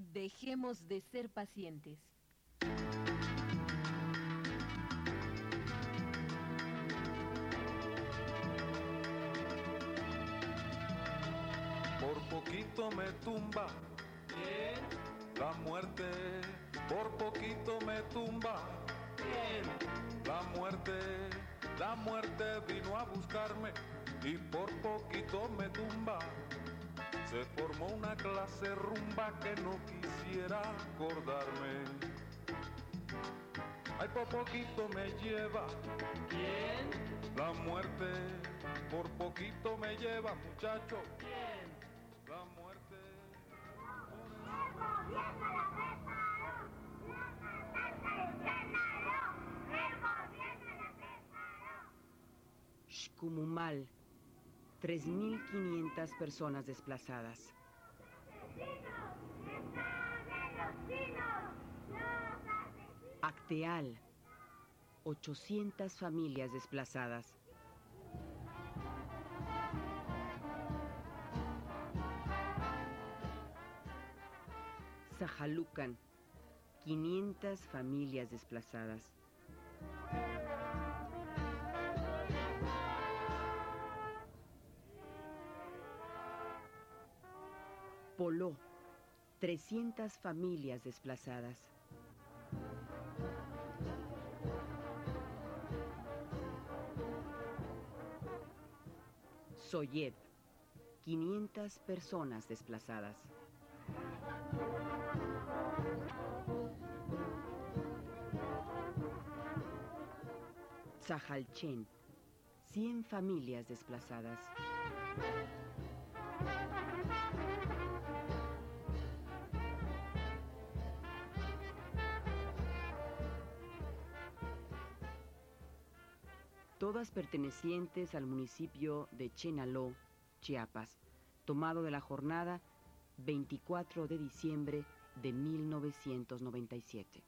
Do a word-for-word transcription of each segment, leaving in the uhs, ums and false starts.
Dejemos de ser pacientes. Por poquito me tumba. ¿Quién? La muerte. Por poquito me tumba. ¿Quién? La muerte. La muerte vino a buscarme y por poquito me tumba. Se formó una clase rumba que no quisiera acordarme. Ay, por poquito me lleva. ¿Quién? La muerte. Por poquito me lleva, muchacho. ¿Quién? La muerte. El gobierno la preparó, la matanza de Chenaló, el gobierno la preparó. Xcumumal, tres mil quinientas personas desplazadas. ¡Asesinos! ¡Están en los chinos! ¡Los asesinos! Acteal, ochocientas familias desplazadas. Sajalucan, quinientas familias desplazadas. Poló, trescientas familias desplazadas. Soyeb, quinientas personas desplazadas. Sajalchen, cien familias desplazadas. Todas pertenecientes al municipio de Chenaló, Chiapas, tomado de la jornada veinticuatro de diciembre de mil novecientos noventa y siete.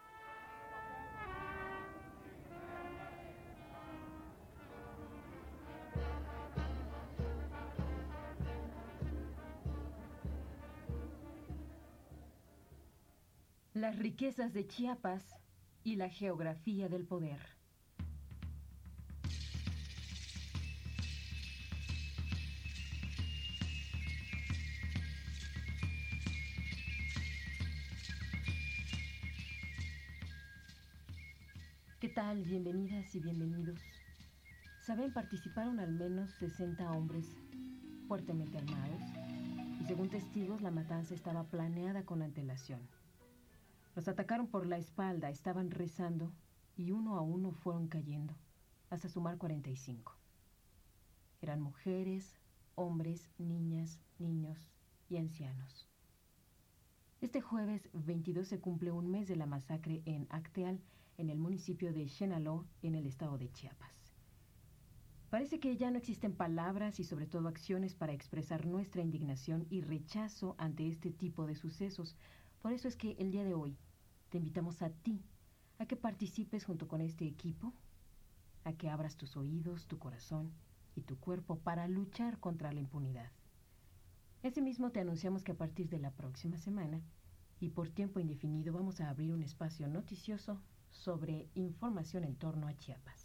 Las riquezas de Chiapas y la geografía del poder. ¿Qué tal? Bienvenidas y bienvenidos. Saben, participaron al menos sesenta hombres fuertemente armados y según testigos la matanza estaba planeada con antelación. Los atacaron por la espalda, estaban rezando y uno a uno fueron cayendo, hasta sumar cuarenta y cinco. Eran mujeres, hombres, niñas, niños y ancianos. Este jueves veintidós se cumple un mes de la masacre en Acteal, en el municipio de Chenaló, en el estado de Chiapas. Parece que ya no existen palabras y sobre todo acciones para expresar nuestra indignación y rechazo ante este tipo de sucesos. Por eso es que el día de hoy te invitamos a ti, a que participes junto con este equipo, a que abras tus oídos, tu corazón y tu cuerpo para luchar contra la impunidad. Asimismo, te anunciamos que a partir de la próxima semana y por tiempo indefinido vamos a abrir un espacio noticioso sobre información en torno a Chiapas.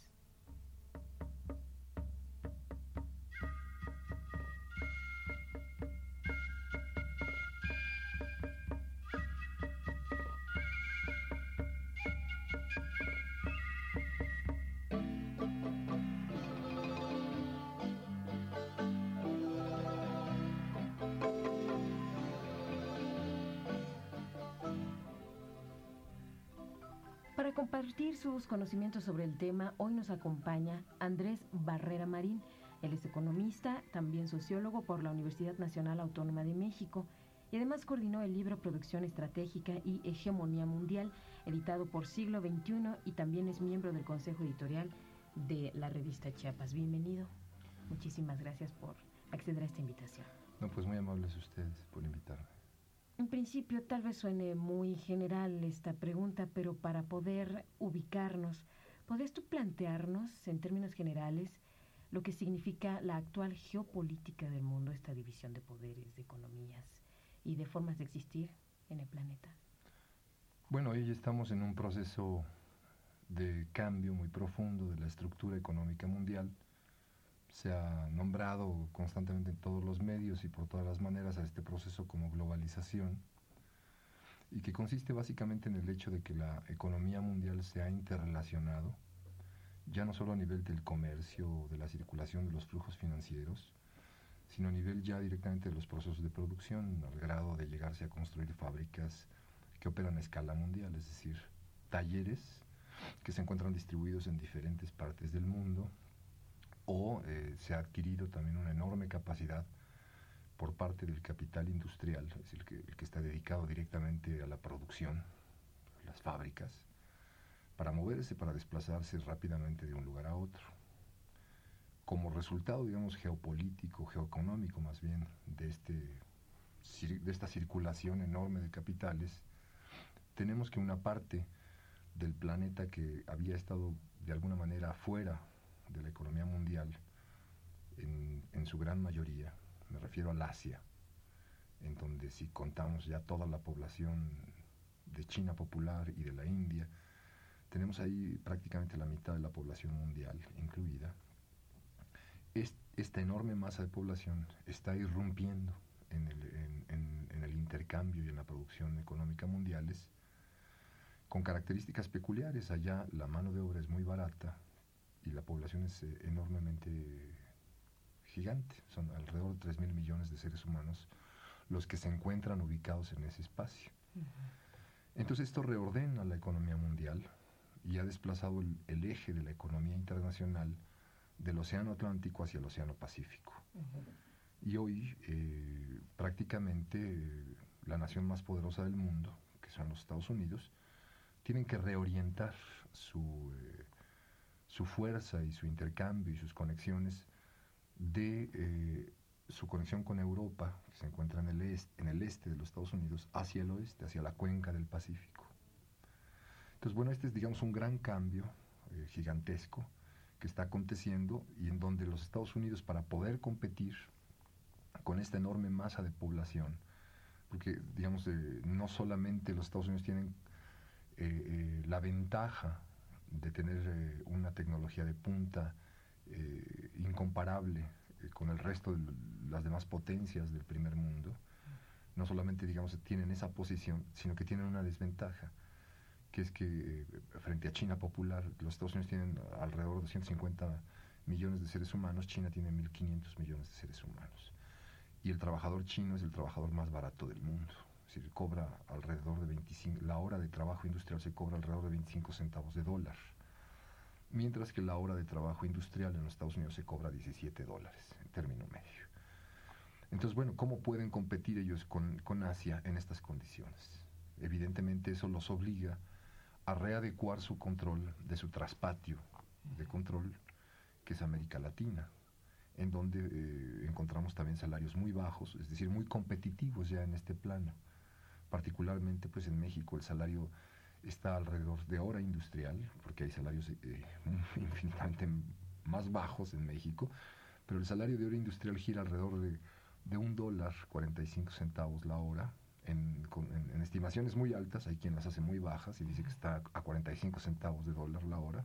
Para compartir sus conocimientos sobre el tema, hoy nos acompaña Andrés Barrera Marín. Él es economista, también sociólogo por la Universidad Nacional Autónoma de México y además coordinó el libro Producción Estratégica y Hegemonía Mundial, editado por Siglo veintiuno, y también es miembro del Consejo Editorial de la revista Chiapas. Bienvenido. Muchísimas gracias por acceder a esta invitación. No, pues muy amables ustedes por invitarme. En principio tal vez suene muy general esta pregunta, pero para poder ubicarnos, ¿podrías tú plantearnos en términos generales lo que significa la actual geopolítica del mundo, esta división de poderes, de economías y de formas de existir en el planeta? Bueno, hoy estamos en un proceso de cambio muy profundo de la estructura económica mundial. Se ha nombrado constantemente en todos los medios y por todas las maneras a este proceso como globalización, y que consiste básicamente en el hecho de que la economía mundial se ha interrelacionado, ya no solo a nivel del comercio, de la circulación de los flujos financieros, sino a nivel ya directamente de los procesos de producción, al grado de llegarse a construir fábricas que operan a escala mundial, es decir, talleres que se encuentran distribuidos en diferentes partes del mundo, o eh, se ha adquirido también una enorme capacidad por parte del capital industrial, es decir, el que, el que está dedicado directamente a la producción, las fábricas, para moverse, para desplazarse rápidamente de un lugar a otro. Como resultado, digamos, geopolítico, geoeconómico más bien, de, este, de esta circulación enorme de capitales, tenemos que una parte del planeta que había estado de alguna manera fuera de la economía mundial, en, en su gran mayoría, me refiero al Asia, en donde si contamos ya toda la población de China popular y de la India, tenemos ahí prácticamente la mitad de la población mundial incluida. Es, esta enorme masa de población está irrumpiendo en el, en, en, en el intercambio y en la producción económica mundiales, con características peculiares. Allá la mano de obra es muy barata y la población es eh, enormemente gigante. Son alrededor de tres mil millones de seres humanos los que se encuentran ubicados en ese espacio. Uh-huh. Entonces esto reordena la economía mundial y ha desplazado el, el eje de la economía internacional del Océano Atlántico hacia el Océano Pacífico. Uh-huh. Y hoy eh, prácticamente eh, la nación más poderosa del mundo, que son los Estados Unidos, tienen que reorientar su, eh, su fuerza y su intercambio y sus conexiones de eh, su conexión con Europa, que se encuentra en el, este, en el este de los Estados Unidos, hacia el oeste, hacia la cuenca del Pacífico. Entonces, bueno, este es, digamos, un gran cambio eh, gigantesco que está aconteciendo, y en donde los Estados Unidos, para poder competir con esta enorme masa de población, porque, digamos, eh, no solamente los Estados Unidos tienen Eh, eh, la ventaja de tener eh, una tecnología de punta eh, incomparable eh, con el resto de las demás potencias del primer mundo, no solamente, digamos, tienen esa posición, sino que tienen una desventaja, que es que eh, frente a China popular, los Estados Unidos tienen alrededor de doscientos cincuenta millones de seres humanos, China tiene mil quinientos millones de seres humanos, y el trabajador chino es el trabajador más barato del mundo. Es decir, cobra alrededor de veinticinco, la hora de trabajo industrial se cobra alrededor de veinticinco centavos de dólar, mientras que la hora de trabajo industrial en los Estados Unidos se cobra diecisiete dólares en término medio. Entonces, bueno, ¿cómo pueden competir ellos con, con Asia en estas condiciones? Evidentemente eso los obliga a readecuar su control de su traspatio de control, que es América Latina, en donde eh, encontramos también salarios muy bajos, es decir, muy competitivos ya en este plano. Particularmente, pues en México el salario está alrededor de hora industrial, porque hay salarios eh, infinitamente más bajos en México, pero el salario de hora industrial gira alrededor de, de un dólar cuarenta y cinco centavos la hora, en, con, en, en estimaciones muy altas. Hay quien las hace muy bajas y dice que está a cuarenta y cinco centavos de dólar la hora.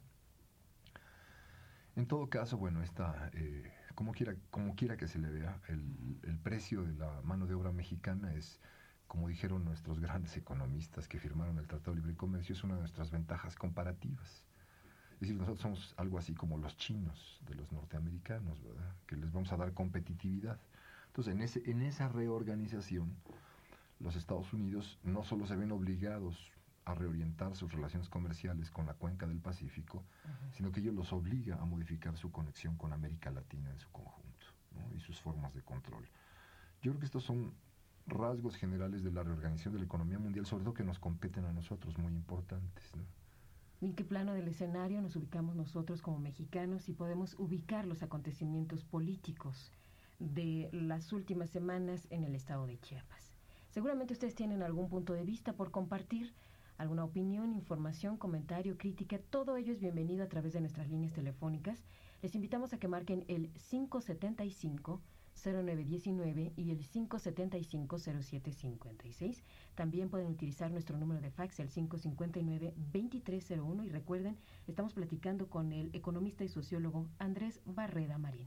En todo caso, bueno, está, eh, como, quiera, como quiera que se le vea, el, el precio de la mano de obra mexicana es, como dijeron nuestros grandes economistas que firmaron el Tratado de Libre Comercio, es una de nuestras ventajas comparativas. Es decir, nosotros somos algo así como los chinos de los norteamericanos, ¿verdad?, que les vamos a dar competitividad. Entonces, en, ese, en esa reorganización, los Estados Unidos no solo se ven obligados a reorientar sus relaciones comerciales con la cuenca del Pacífico, uh-huh, sino que ello los obliga a modificar su conexión con América Latina en su conjunto, ¿no?, y sus formas de control. Yo creo que estos son rasgos generales de la reorganización de la economía mundial, sobre todo que nos competen a nosotros, muy importantes, ¿no? ¿En qué plano del escenario nos ubicamos nosotros como mexicanos y podemos ubicar los acontecimientos políticos de las últimas semanas en el estado de Chiapas? Seguramente ustedes tienen algún punto de vista por compartir, alguna opinión, información, comentario, crítica. Todo ello es bienvenido a través de nuestras líneas telefónicas. Les invitamos a que marquen el cinco siete cinco, cero nueve uno nueve y el cinco siete cinco, cero siete cinco seis. También pueden utilizar nuestro número de fax, el cinco cinco nueve, dos tres cero uno. Y recuerden, estamos platicando con el economista y sociólogo Andrés Barreda Marín.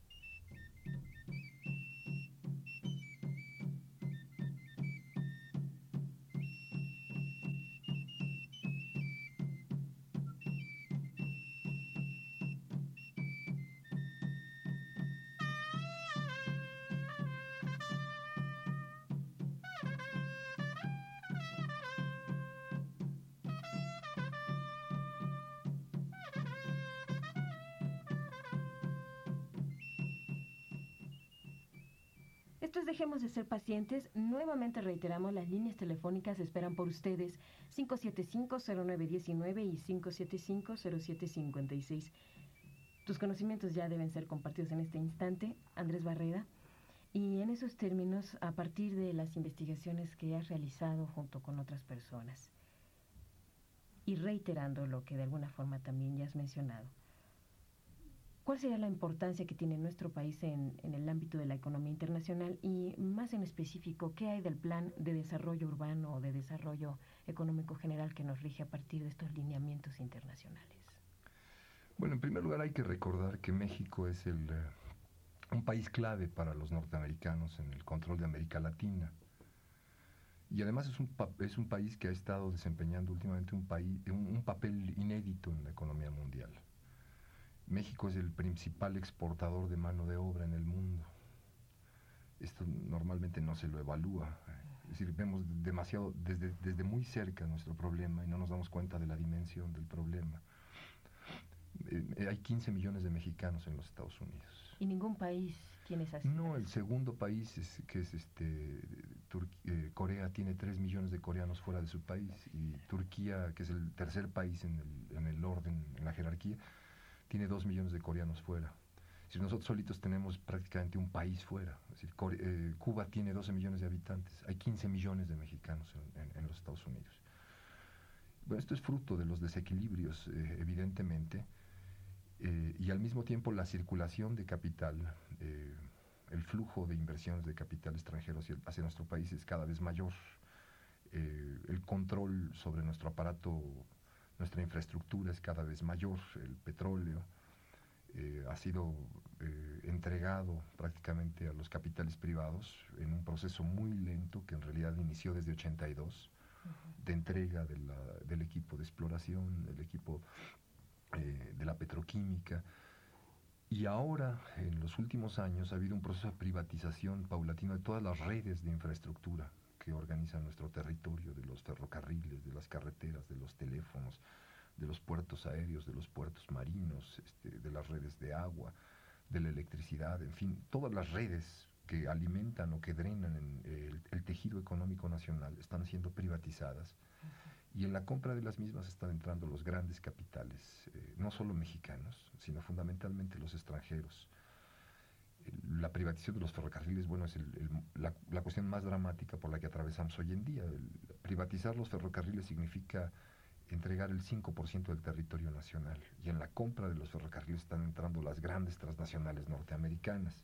Esto es Dejemos de ser pacientes. Nuevamente reiteramos, las líneas telefónicas esperan por ustedes. cinco siete cinco, cero nueve uno nueve y cinco siete cinco, cero siete cinco seis. Tus conocimientos ya deben ser compartidos en este instante, Andrés Barreda. Y en esos términos, a partir de las investigaciones que has realizado junto con otras personas, y reiterando lo que de alguna forma también ya has mencionado, ¿cuál sería la importancia que tiene nuestro país en, en el ámbito de la economía internacional y más en específico, qué hay del plan de desarrollo urbano o de desarrollo económico general que nos rige a partir de estos lineamientos internacionales? Bueno, en primer lugar hay que recordar que México es el, eh, un país clave para los norteamericanos en el control de América Latina. Y además es un, pa- es un país que ha estado desempeñando últimamente un, país, un, un papel inédito en la economía mundial. México es el principal exportador de mano de obra en el mundo. Esto normalmente no se lo evalúa. Es decir, vemos demasiado, desde, desde muy cerca nuestro problema y no nos damos cuenta de la dimensión del problema. Eh, hay quince millones de mexicanos en los Estados Unidos. ¿Y ningún país tiene esas No, cifras? el segundo país, es, que es este Tur- eh, Corea, tiene tres millones de coreanos fuera de su país. Y Turquía, que es el tercer país en el, en el orden, en la jerarquía, tiene dos millones de coreanos fuera. Es decir, nosotros solitos tenemos prácticamente un país fuera. Es decir, Core- eh, Cuba tiene doce millones de habitantes. Hay quince millones de mexicanos en, en, en los Estados Unidos. Bueno, esto es fruto de los desequilibrios, eh, evidentemente, eh, y al mismo tiempo la circulación de capital, eh, el flujo de inversiones de capital extranjero hacia, hacia nuestro país es cada vez mayor. Eh, el control sobre nuestro aparato, nuestra infraestructura es cada vez mayor. El petróleo eh, ha sido eh, entregado prácticamente a los capitales privados en un proceso muy lento que en realidad inició desde ochenta y dos, uh-huh. de entrega de la, del equipo de exploración, del equipo eh, de la petroquímica. Y ahora, en los últimos años, ha habido un proceso de privatización paulatino de todas las redes de infraestructura que organizan nuestro territorio, de los ferrocarriles, de las carreteras, de los teléfonos, de los puertos aéreos, de los puertos marinos, este, de las redes de agua, de la electricidad, en fin, todas las redes que alimentan o que drenan en el, el tejido económico nacional están siendo privatizadas. Uh-huh. Y en la compra de las mismas están entrando los grandes capitales, eh, no solo mexicanos, sino fundamentalmente los extranjeros. El, la privatización de los ferrocarriles, bueno, es el, el, la, la cuestión más dramática por la que atravesamos hoy en día. El, privatizar los ferrocarriles significa entregar el cinco por ciento del territorio nacional, y en la compra de los ferrocarriles están entrando las grandes transnacionales norteamericanas.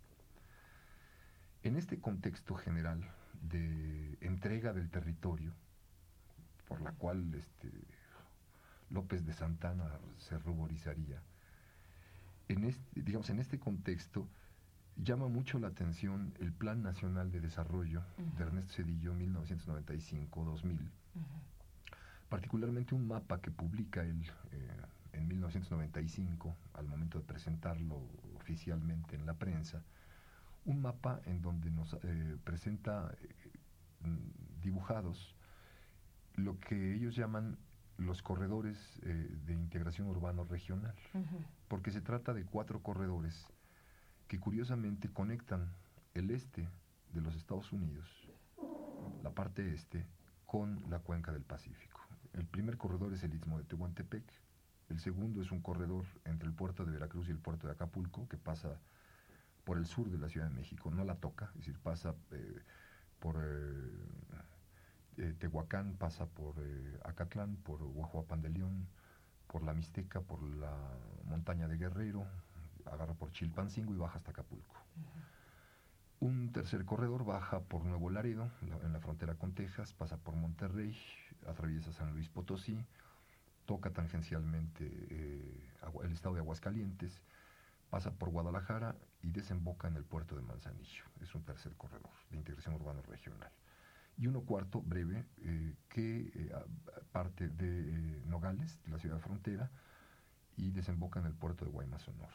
En este contexto general de entrega del territorio, por la cual este, López de Santana se ruborizaría, en este, digamos, en este contexto llama mucho la atención el Plan Nacional de Desarrollo uh-huh. de Ernesto Zedillo, mil novecientos noventa y cinco a dos mil, uh-huh. particularmente un mapa que publica él eh, en mil novecientos noventa y cinco, al momento de presentarlo oficialmente en la prensa, un mapa en donde nos eh, presenta eh, dibujados lo que ellos llaman los corredores eh, de integración urbano regional, uh-huh. porque se trata de cuatro corredores que curiosamente conectan el este de los Estados Unidos, la parte este, con la cuenca del Pacífico. El primer corredor es el Istmo de Tehuantepec, el segundo es un corredor entre el puerto de Veracruz y el puerto de Acapulco, que pasa por el sur de la Ciudad de México, no la toca, es decir, pasa eh, por eh, eh, Tehuacán, pasa por eh, Acatlán, por Huajuapan de León, por la Mixteca, por la montaña de Guerrero, agarra por Chilpancingo y baja hasta Acapulco. Uh-huh. Un tercer corredor baja por Nuevo Laredo, la, en la frontera con Texas, pasa por Monterrey, atraviesa San Luis Potosí, toca tangencialmente eh, el estado de Aguascalientes, pasa por Guadalajara y desemboca en el puerto de Manzanillo. Es un tercer corredor de integración urbano regional. Y uno cuarto, breve, eh, que eh, parte de eh, Nogales, de la ciudad de frontera, y desemboca en el puerto de Guaymas, Sonora.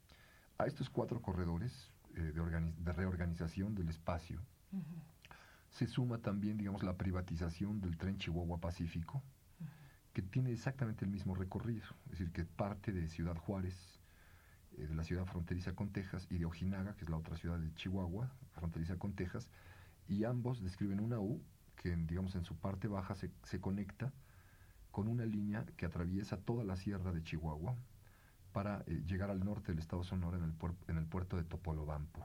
A estos cuatro corredores eh, de, organiz- de reorganización del espacio uh-huh. se suma también, digamos, la privatización del tren Chihuahua-Pacífico, uh-huh. que tiene exactamente el mismo recorrido, es decir, que parte de Ciudad Juárez, eh, de la ciudad fronteriza con Texas, y de Ojinaga, que es la otra ciudad de Chihuahua, fronteriza con Texas, y ambos describen una U que, digamos, en su parte baja se, se conecta con una línea que atraviesa toda la sierra de Chihuahua para eh, llegar al norte del estado de Sonora en el, puer- en el puerto de Topolobampo.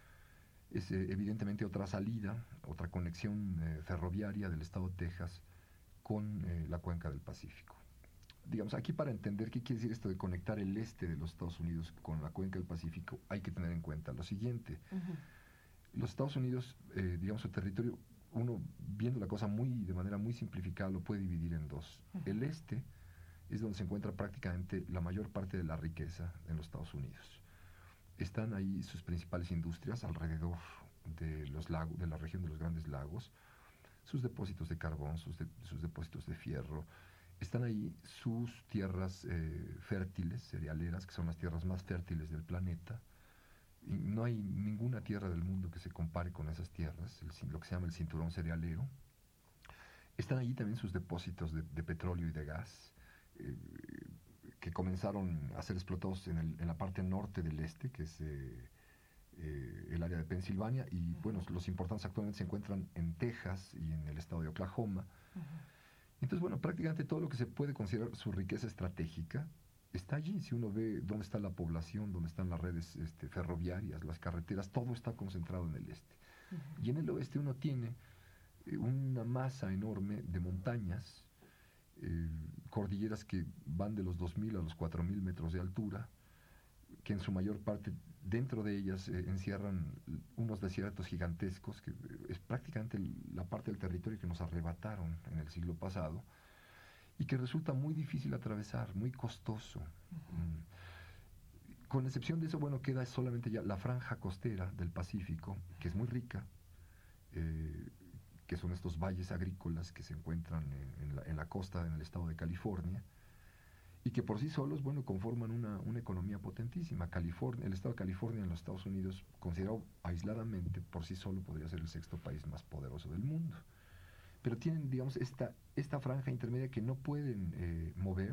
Es eh, evidentemente otra salida, otra conexión eh, ferroviaria del estado de Texas con eh, la cuenca del Pacífico. Digamos, aquí para entender qué quiere decir esto de conectar el este de los Estados Unidos con la cuenca del Pacífico, hay que tener en cuenta lo siguiente. Uh-huh. Los Estados Unidos, eh, digamos, su territorio, uno viendo la cosa muy de manera muy simplificada, lo puede dividir en dos. Uh-huh. El este es donde se encuentra prácticamente la mayor parte de la riqueza en los Estados Unidos. Están ahí sus principales industrias alrededor de los lagos, de la región de los Grandes Lagos, sus depósitos de carbón, sus, de, sus depósitos de fierro. Están ahí sus tierras eh, fértiles, cerealeras, que son las tierras más fértiles del planeta. Y no hay ninguna tierra del mundo que se compare con esas tierras, el, lo que se llama el cinturón cerealero. Están allí también sus depósitos de, de petróleo y de gas, eh, que comenzaron a ser explotados en, el, en la parte norte del este, que es eh, eh, el área de Pensilvania, y uh-huh. bueno, los importantes actualmente se encuentran en Texas y en el estado de Oklahoma. Uh-huh. Entonces, bueno, prácticamente todo lo que se puede considerar su riqueza estratégica está allí. Si uno ve dónde está la población, dónde están las redes este, ferroviarias, las carreteras, todo está concentrado en el este. Uh-huh. Y en el oeste uno tiene eh, una masa enorme de montañas, eh, cordilleras que van de los dos mil a los cuatro mil metros de altura, que en su mayor parte, dentro de ellas, eh, encierran unos desiertos gigantescos, que es prácticamente la parte del territorio que nos arrebataron en el siglo pasado, y que resulta muy difícil atravesar, muy costoso. Uh-huh. Mm. Con excepción de eso, bueno, queda solamente ya la franja costera del Pacífico, que es muy rica, eh, que son estos valles agrícolas que se encuentran en, en, la, en la costa, en el estado de California, y que por sí solos, bueno, conforman una, una economía potentísima. California, el estado de California en los Estados Unidos, considerado aisladamente, por sí solo podría ser el sexto país más poderoso del mundo. Pero tienen, digamos, esta, esta franja intermedia que no pueden eh, mover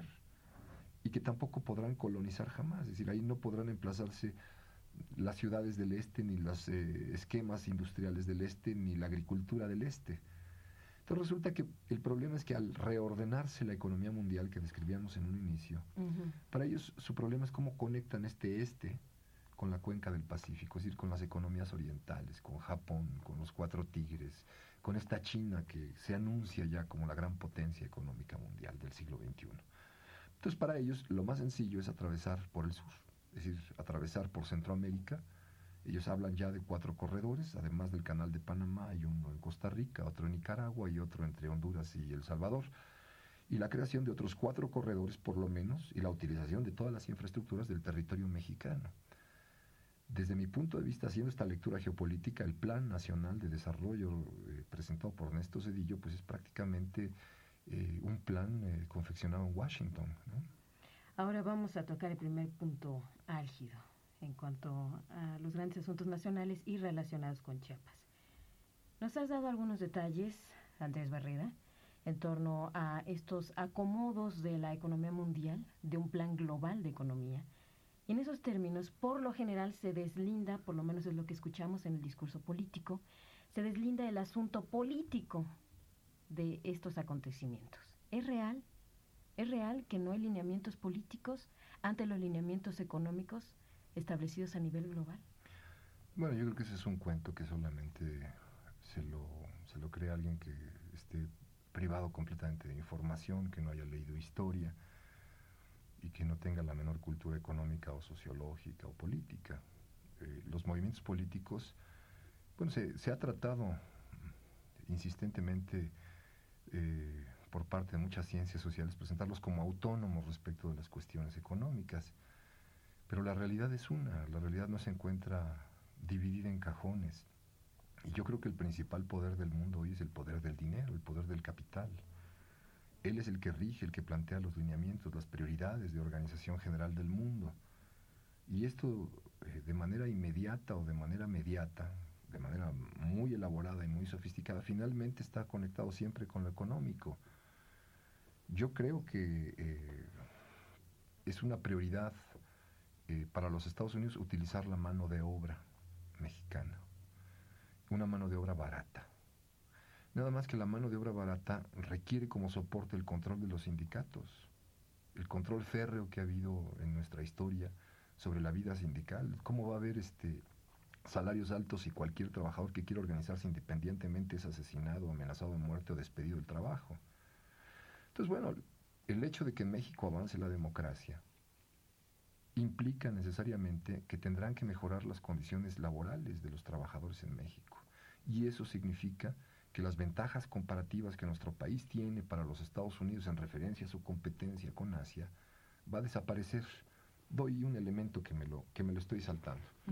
y que tampoco podrán colonizar jamás. Es decir, ahí no podrán emplazarse las ciudades del este, ni los eh, esquemas industriales del este, ni la agricultura del este. Entonces resulta que el problema es que al reordenarse la economía mundial que describíamos en un inicio, uh-huh. para ellos su problema es cómo conectan este este con la cuenca del Pacífico, es decir, con las economías orientales, con Japón, con los cuatro tigres, con esta China que se anuncia ya como la gran potencia económica mundial del siglo veintiuno. Entonces para ellos lo más sencillo es atravesar por el sur, es decir, atravesar por Centroamérica. Ellos hablan ya de cuatro corredores, además del Canal de Panamá, hay uno en Costa Rica, otro en Nicaragua y otro entre Honduras y El Salvador. Y la creación de otros cuatro corredores por lo menos, y la utilización de todas las infraestructuras del territorio mexicano. Desde mi punto de vista, haciendo esta lectura geopolítica, el Plan Nacional de Desarrollo eh, presentado por Ernesto Zedillo, pues es prácticamente eh, un plan eh, confeccionado en Washington, ¿no? Ahora vamos a tocar el primer punto álgido en cuanto a los grandes asuntos nacionales y relacionados con Chiapas. Nos has dado algunos detalles, Andrés Barreda, en torno a estos acomodos de la economía mundial, de un plan global de economía. Y en esos términos, por lo general, se deslinda, por lo menos es lo que escuchamos en el discurso político, se deslinda el asunto político de estos acontecimientos. ¿Es real? ¿Es real que no hay lineamientos políticos ante los lineamientos económicos establecidos a nivel global? Bueno, yo creo que ese es un cuento que solamente se lo, se lo cree alguien que esté privado completamente de información, que no haya leído historia y que no tenga la menor cultura económica o sociológica o política. Eh, los movimientos políticos Bueno, se, se ha tratado insistentemente eh, por parte de muchas ciencias sociales presentarlos como autónomos respecto de las cuestiones económicas, pero la realidad es una, la realidad no se encuentra dividida en cajones. Y yo creo que el principal poder del mundo hoy es el poder del dinero, el poder del capital. Él es el que rige, el que plantea los lineamientos, las prioridades de organización general del mundo. Y esto eh, de manera inmediata o de manera mediata, de manera muy elaborada y muy sofisticada, finalmente está conectado siempre con lo económico. Yo creo que eh, es una prioridad eh, para los Estados Unidos utilizar la mano de obra mexicana, una mano de obra barata. Nada más que la mano de obra barata requiere como soporte el control de los sindicatos, el control férreo que ha habido en nuestra historia sobre la vida sindical. ¿Cómo va a haber este, salarios altos si cualquier trabajador que quiera organizarse independientemente es asesinado, amenazado de muerte o despedido del trabajo? Entonces, bueno, el hecho de que en México avance la democracia implica necesariamente que tendrán que mejorar las condiciones laborales de los trabajadores en México. Y eso significa que las ventajas comparativas que nuestro país tiene para los Estados Unidos en referencia a su competencia con Asia va a desaparecer. Doy un elemento que me lo, que me lo estoy saltando. Uh-huh.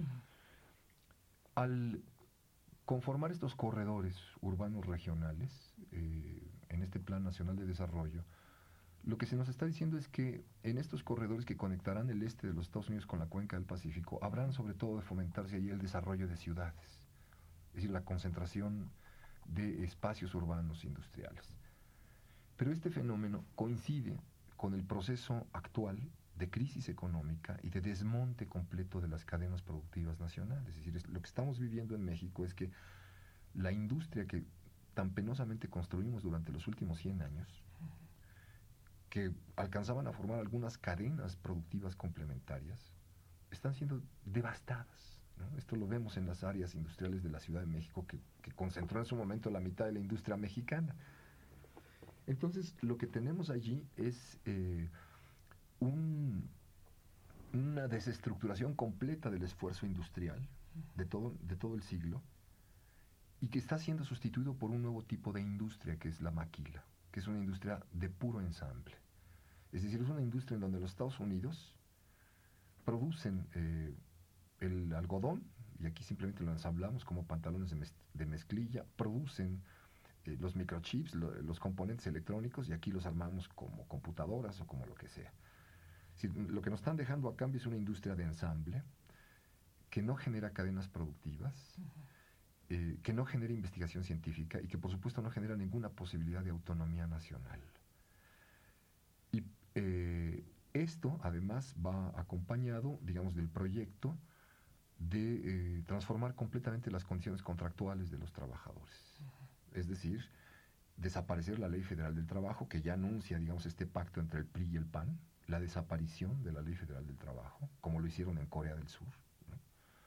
Al conformar estos corredores urbanos regionales eh, en este Plan Nacional de Desarrollo, lo que se nos está diciendo es que en estos corredores que conectarán el este de los Estados Unidos con la cuenca del Pacífico, habrán sobre todo de fomentarse allí el desarrollo de ciudades, es decir, la concentración de espacios urbanos industriales. Pero este fenómeno coincide con el proceso actual de crisis económica y de desmonte completo de las cadenas productivas nacionales. Es decir, es, lo que estamos viviendo en México es que la industria que tan penosamente construimos durante los últimos cien años, que alcanzaban a formar algunas cadenas productivas complementarias, están siendo devastadas, ¿no? Esto lo vemos en las áreas industriales de la Ciudad de México, que, que concentró en su momento la mitad de la industria mexicana. Entonces, lo que tenemos allí es eh, un, una desestructuración completa del esfuerzo industrial de todo, de todo el siglo, y que está siendo sustituido por un nuevo tipo de industria, que es la maquila, que es una industria de puro ensamble. Es decir, es una industria en donde los Estados Unidos producen eh, el algodón, y aquí simplemente lo ensamblamos como pantalones de, mez de mezclilla, producen eh, los microchips, lo, los componentes electrónicos, y aquí los armamos como computadoras o como lo que sea. Es decir, lo que nos están dejando a cambio es una industria de ensamble que no genera cadenas productivas, uh-huh. eh, que no genera investigación científica y que por supuesto no genera ninguna posibilidad de autonomía nacional. Y eh, esto además va acompañado, digamos, del proyecto de eh, transformar completamente las condiciones contractuales de los trabajadores. Uh-huh. Es decir, desaparecer la Ley Federal del Trabajo, que ya anuncia, digamos, este pacto entre el P R I y el P A N, la desaparición de la Ley Federal del Trabajo, como lo hicieron en Corea del Sur, ¿no?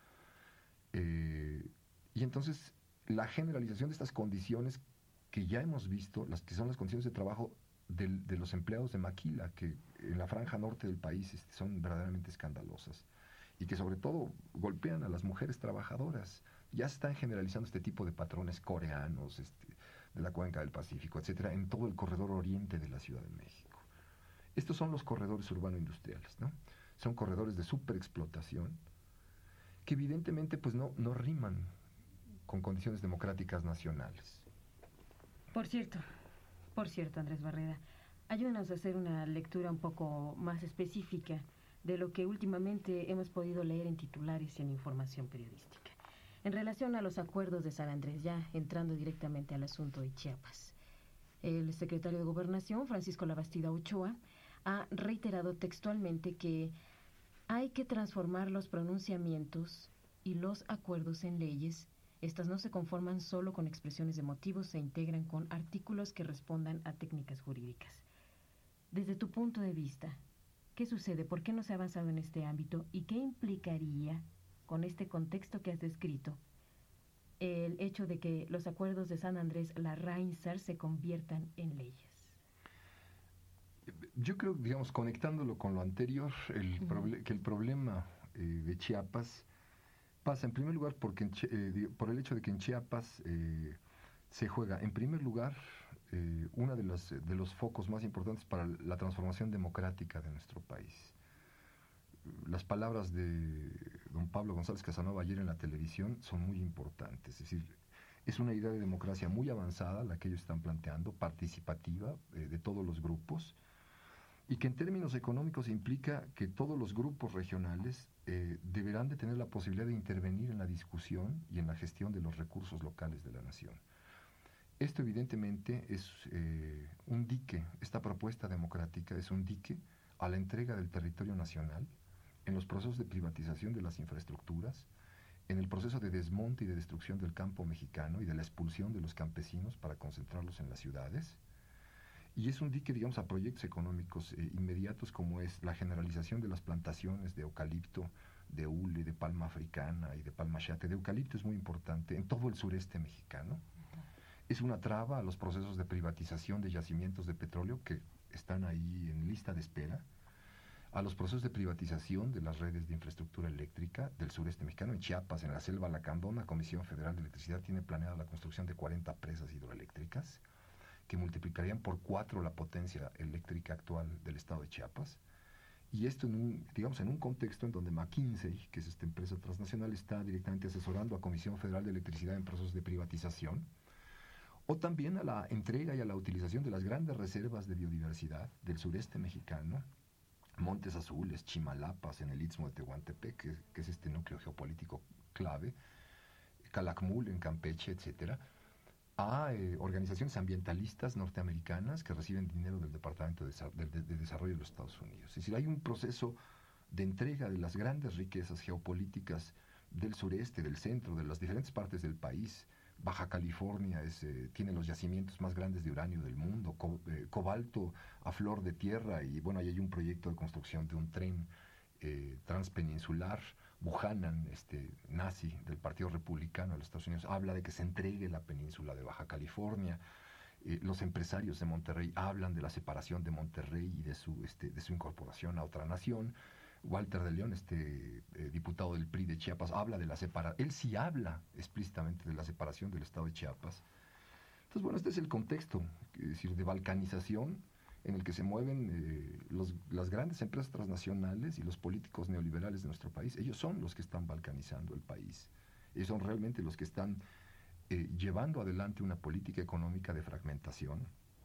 Eh, y entonces la generalización de estas condiciones que ya hemos visto, las que son las condiciones de trabajo del, de los empleados de maquila, que en la franja norte del país este, son verdaderamente escandalosas, y que sobre todo golpean a las mujeres trabajadoras. Ya se están generalizando este tipo de patrones coreanos, este, de la cuenca del Pacífico, etcétera, en todo el corredor oriente de la Ciudad de México. Estos son los corredores urbano-industriales, ¿no? Son corredores de superexplotación que evidentemente pues no, no riman con condiciones democráticas nacionales. Por cierto, por cierto, Andrés Barreda, ayúdanos a hacer una lectura un poco más específica de lo que últimamente hemos podido leer en titulares y en información periodística, en relación a los acuerdos de San Andrés, ya entrando directamente al asunto de Chiapas. El secretario de Gobernación, Francisco Labastida Ochoa, ha reiterado textualmente que hay que transformar los pronunciamientos y los acuerdos en leyes. Estas no se conforman solo con expresiones de motivos, se integran con artículos que respondan a técnicas jurídicas. Desde tu punto de vista, ¿qué sucede? ¿Por qué no se ha avanzado en este ámbito? ¿Y qué implicaría, con este contexto que has descrito, el hecho de que los acuerdos de San Andrés Larraín-Sar se conviertan en leyes? Yo creo, digamos, conectándolo con lo anterior, el uh-huh. proble- que el problema eh, de Chiapas pasa en primer lugar porque en Chi- eh, por el hecho de que en Chiapas eh, se juega, en primer lugar, eh, uno de los, de los focos más importantes para la transformación democrática de nuestro país. Las palabras de don Pablo González Casanova ayer en la televisión son muy importantes. Es decir, es una idea de democracia muy avanzada la que ellos están planteando, participativa, eh, de todos los grupos, y que en términos económicos implica que todos los grupos regionales eh, deberán de tener la posibilidad de intervenir en la discusión y en la gestión de los recursos locales de la nación. Esto evidentemente es eh, un dique, esta propuesta democrática es un dique a la entrega del territorio nacional en los procesos de privatización de las infraestructuras, en el proceso de desmonte y de destrucción del campo mexicano y de la expulsión de los campesinos para concentrarlos en las ciudades. Y es un dique, digamos, a proyectos económicos eh, inmediatos como es la generalización de las plantaciones de eucalipto, de hule, de palma africana y de palma chate. De eucalipto es muy importante en todo el sureste mexicano. Es una traba a los procesos de privatización de yacimientos de petróleo que están ahí en lista de espera, a los procesos de privatización de las redes de infraestructura eléctrica del sureste mexicano. En Chiapas, en la selva Lacandona, Comisión Federal de Electricidad tiene planeada la construcción de cuarenta presas hidroeléctricas que multiplicarían por cuatro la potencia eléctrica actual del estado de Chiapas. Y esto en un, digamos, en un contexto en donde McKinsey, que es esta empresa transnacional, está directamente asesorando a Comisión Federal de Electricidad en procesos de privatización, o también a la entrega y a la utilización de las grandes reservas de biodiversidad del sureste mexicano, Montes Azules, Chimalapas, en el Istmo de Tehuantepec, que, que es este núcleo geopolítico clave, Calakmul en Campeche, etcétera, a eh, organizaciones ambientalistas norteamericanas que reciben dinero del Departamento de, de, de, de Desarrollo de los Estados Unidos. Es decir, hay un proceso de entrega de las grandes riquezas geopolíticas del sureste, del centro, de las diferentes partes del país. Baja California es, eh, tiene los yacimientos más grandes de uranio del mundo, co eh, cobalto a flor de tierra, y bueno, ahí hay un proyecto de construcción de un tren eh, transpeninsular. Buchanan, este, nazi del Partido Republicano de los Estados Unidos, habla de que se entregue la península de Baja California. Eh, los empresarios de Monterrey hablan de la separación de Monterrey y de su, este, de su incorporación a otra nación. Walter de León, este eh, diputado del P R I de Chiapas, habla de la separación. Él sí habla explícitamente de la separación del estado de Chiapas. Entonces, bueno, este es el contexto, es decir, de balcanización en el que se mueven eh, los, las grandes empresas transnacionales y los políticos neoliberales de nuestro país. Ellos son los que están balcanizando el país. Ellos son realmente los que están eh, llevando adelante una política económica de fragmentación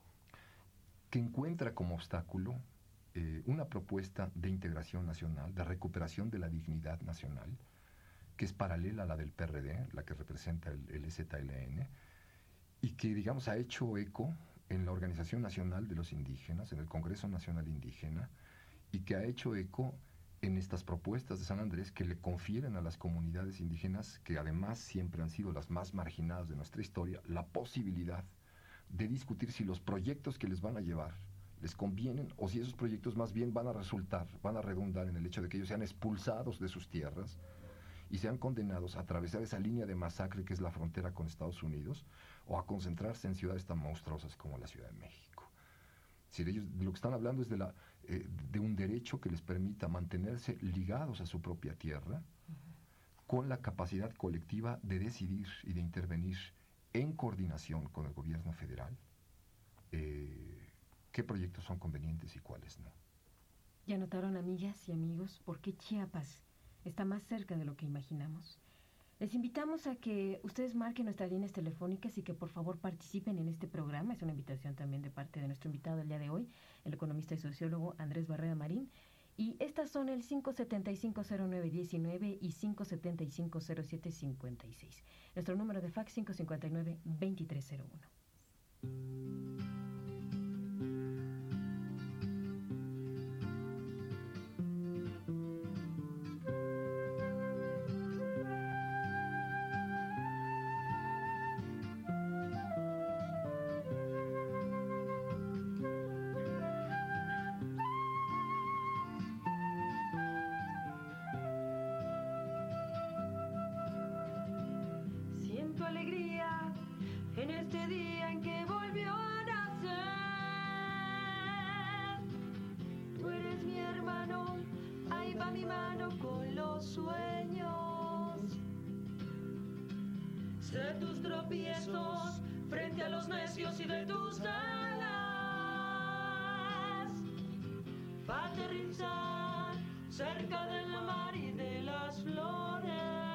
que encuentra como obstáculo eh, una propuesta de integración nacional, de recuperación de la dignidad nacional, que es paralela a la del P R D, la que representa el, el E Z L N, y que, digamos, ha hecho eco en la Organización Nacional de los Indígenas, en el Congreso Nacional Indígena, y que ha hecho eco en estas propuestas de San Andrés que le confieren a las comunidades indígenas, que además siempre han sido las más marginadas de nuestra historia, la posibilidad de discutir si los proyectos que les van a llevar les convienen, o si esos proyectos más bien van a resultar, van a redundar en el hecho de que ellos sean expulsados de sus tierras y sean condenados a atravesar esa línea de masacre que es la frontera con Estados Unidos, o a concentrarse en ciudades tan monstruosas como la Ciudad de México. Es decir, ellos de lo que están hablando es de, la, eh, de un derecho que les permita mantenerse ligados a su propia tierra, uh-huh, con la capacidad colectiva de decidir y de intervenir en coordinación con el gobierno federal eh, qué proyectos son convenientes y cuáles no. Ya notaron, amigas y amigos, por qué Chiapas está más cerca de lo que imaginamos. Les invitamos a que ustedes marquen nuestras líneas telefónicas y que por favor participen en este programa. Es una invitación también de parte de nuestro invitado del día de hoy, el economista y sociólogo Andrés Barrera Marín. Y estas son el cinco siete cinco cero nueve uno nueve y cinco siete cinco cero siete cinco seis. Nuestro número de fax cinco cinco nueve, dos tres cero uno. En este día en que volvió a nacer, tú eres mi hermano, ahí va mi mano con los sueños. de tus tropiezos frente a los necios y de tus alas, para aterrizar cerca del mar y de las flores.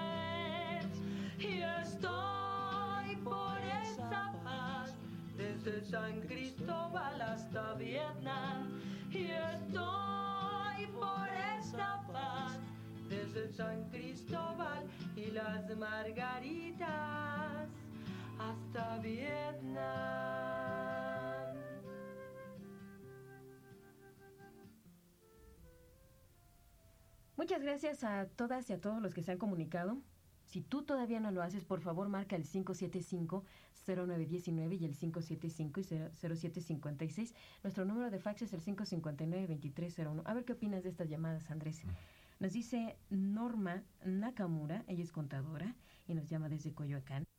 Y estoy por esa paz desde San Cristóbal hasta Vietnam. Y estoy por esa paz desde San Cristóbal y las Margaritas hasta Vietnam. Muchas gracias a todas y a todos los que se han comunicado. Si tú todavía no lo haces, por favor marca el cinco siete cinco, cero nueve uno nueve y el cinco siete cinco y cero siete cinco seis. Nuestro número de fax es el cinco cinco nueve, veintitrés cero uno. A ver qué opinas de estas llamadas, Andrés. Nos dice Norma Nakamura, ella es contadora y nos llama desde Coyoacán.